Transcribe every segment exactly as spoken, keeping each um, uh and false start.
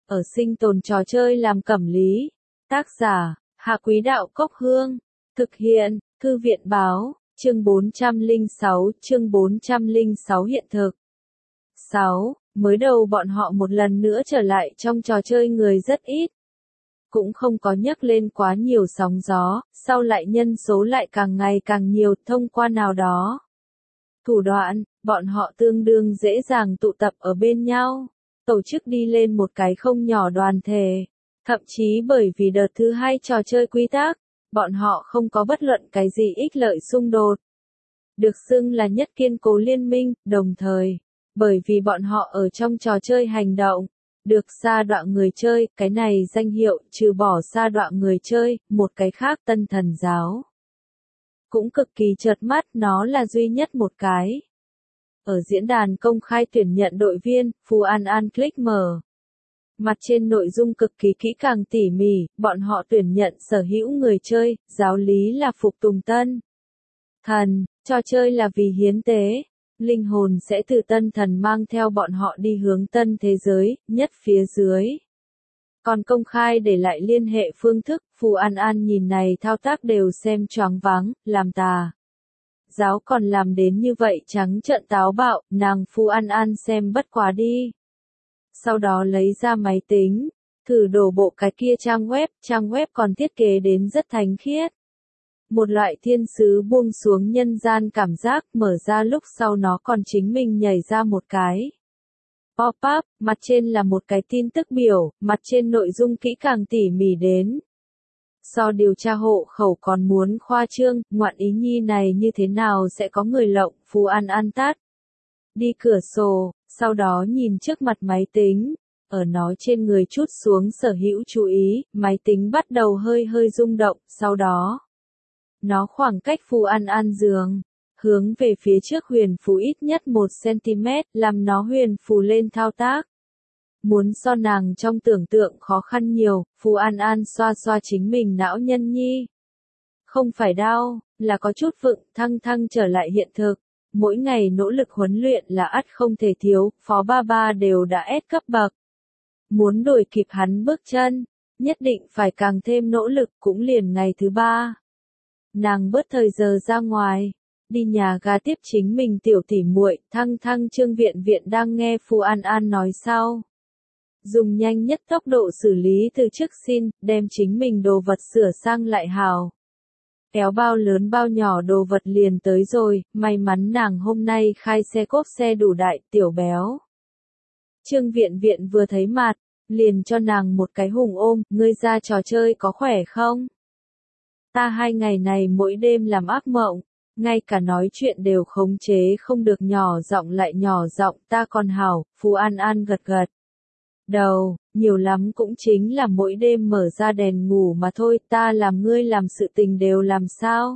ở sinh tồn trò chơi làm cẩm lý. Tác giả, Hạ Quý Đạo Cốc Hương. Thực hiện, Thư viện Báo, chương bốn trăm lẻ sáu, chương bốn trăm lẻ sáu hiện thực. sáu. Mới đầu bọn họ một lần nữa trở lại trong trò chơi người rất ít. Cũng không có nhấc lên quá nhiều sóng gió, sau lại nhân số lại càng ngày càng nhiều thông qua nào đó thủ đoạn, bọn họ tương đương dễ dàng tụ tập ở bên nhau, tổ chức đi lên một cái không nhỏ đoàn thể. Thậm chí bởi vì đợt thứ hai trò chơi quy tắc, bọn họ không có bất luận cái gì ích lợi xung đột. Được xưng là nhất kiên cố liên minh, đồng thời, bởi vì bọn họ ở trong trò chơi hành động, được sa đọa người chơi, cái này danh hiệu trừ bỏ sa đọa người chơi, một cái khác Tân Thần Giáo. Cũng cực kỳ chợt mắt, nó là duy nhất một cái. Ở diễn đàn công khai tuyển nhận đội viên, Phù An An click mở. Mặt trên nội dung cực kỳ kỹ càng tỉ mỉ, bọn họ tuyển nhận sở hữu người chơi, giáo lý là phục tùng Tân Thần, trò chơi là vì hiến tế. Linh hồn sẽ từ Tân Thần mang theo bọn họ đi hướng tân thế giới, nhất phía dưới. Còn công khai để lại liên hệ phương thức, Phù An An nhìn này thao tác đều xem choáng váng, làm tà. Giáo còn làm đến như vậy trắng trợn táo bạo, nàng Phù An An xem bất quá đi. Sau đó lấy ra máy tính, thử đổ bộ cái kia trang web, trang web còn thiết kế đến rất thánh khiết. Một loại thiên sứ buông xuống nhân gian cảm giác, mở ra lúc sau nó còn chính mình nhảy ra một cái pop-up, mặt trên là một cái tin tức biểu, mặt trên nội dung kỹ càng tỉ mỉ đến. So điều tra hộ khẩu còn muốn khoa trương, ngoạn ý nhi này như thế nào sẽ có người lộng, Phù An An tắt đi cửa sổ, sau đó nhìn trước mặt máy tính, ở nó trên người trút xuống sở hữu chú ý, máy tính bắt đầu hơi hơi rung động, sau đó nó khoảng cách Phù An An giường, hướng về phía trước huyền phù ít nhất một xăng-ti-mét, làm nó huyền phù lên thao tác. Muốn so nàng trong tưởng tượng khó khăn nhiều, Phù An An xoa xoa chính mình não nhân nhi. Không phải đau, là có chút vựng, thăng thăng trở lại hiện thực. Mỗi ngày nỗ lực huấn luyện là ắt không thể thiếu, Phó Ba Ba đều đã ép cấp bậc. Muốn đuổi kịp hắn bước chân, nhất định phải càng thêm nỗ lực, cũng liền ngày thứ ba. Nàng bớt thời giờ ra ngoài, đi nhà ga tiếp chính mình tiểu tỉ muội, thăng thăng Trương Viện Viện đang nghe Phù An An nói sau. Dùng nhanh nhất tốc độ xử lý từ trước xin, đem chính mình đồ vật sửa sang lại hào. Kéo bao lớn bao nhỏ đồ vật liền tới rồi, may mắn nàng hôm nay khai xe cốp xe đủ đại, tiểu béo. Trương Viện Viện vừa thấy mặt, liền cho nàng một cái hùng ôm, ngươi ra trò chơi có khỏe không? Ta hai ngày này mỗi đêm làm ác mộng, ngay cả nói chuyện đều khống chế không được, nhỏ giọng lại nhỏ giọng, ta còn hảo, Phù An An gật gật đầu, nhiều lắm cũng chính là mỗi đêm mở ra đèn ngủ mà thôi, ta làm ngươi làm sự tình đều làm sao?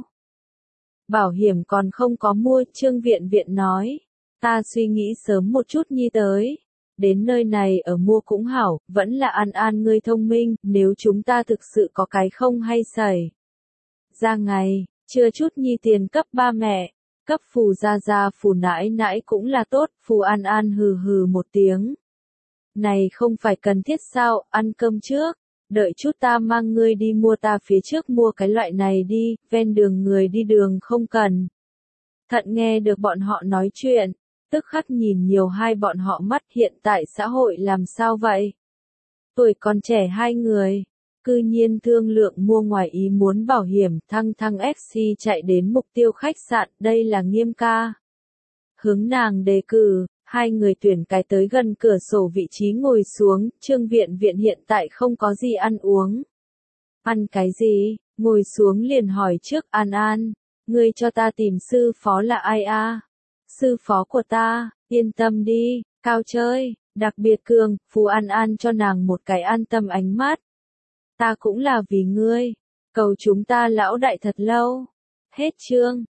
Bảo hiểm còn không có mua, Trương Viện Viện nói, ta suy nghĩ sớm một chút nhi tới. Đến nơi này ở mua cũng hảo, vẫn là An An ngươi thông minh, nếu chúng ta thực sự có cái không hay xảy ra ngày, chưa chút nhi tiền cấp ba mẹ, cấp Phù gia gia Phù nãi nãi cũng là tốt, Phù An An hừ hừ một tiếng. Này không phải cần thiết sao, ăn cơm trước, đợi chút ta mang ngươi đi mua, ta phía trước mua cái loại này đi, ven đường người đi đường không cần. Thận nghe được bọn họ nói chuyện, tức khắc nhìn nhiều hai bọn họ mắt, hiện tại xã hội làm sao vậy? Tuổi còn trẻ hai người, cư nhiên thương lượng mua ngoài ý muốn bảo hiểm, thăng thăng ép xê chạy đến mục tiêu khách sạn, đây là Nghiêm ca. Hướng nàng đề cử, hai người tuyển cái tới gần cửa sổ vị trí ngồi xuống, Trương Viện Viện hiện tại không có gì ăn uống. Ăn cái gì? Ngồi xuống liền hỏi trước, An An, ngươi cho ta tìm sư phó là ai a? Sư phó của ta, yên tâm đi, cao chơi, đặc biệt cường, Phù An An cho nàng một cái an tâm ánh mắt. Ta cũng là vì ngươi, cầu chúng ta lão đại thật lâu. Hết chương.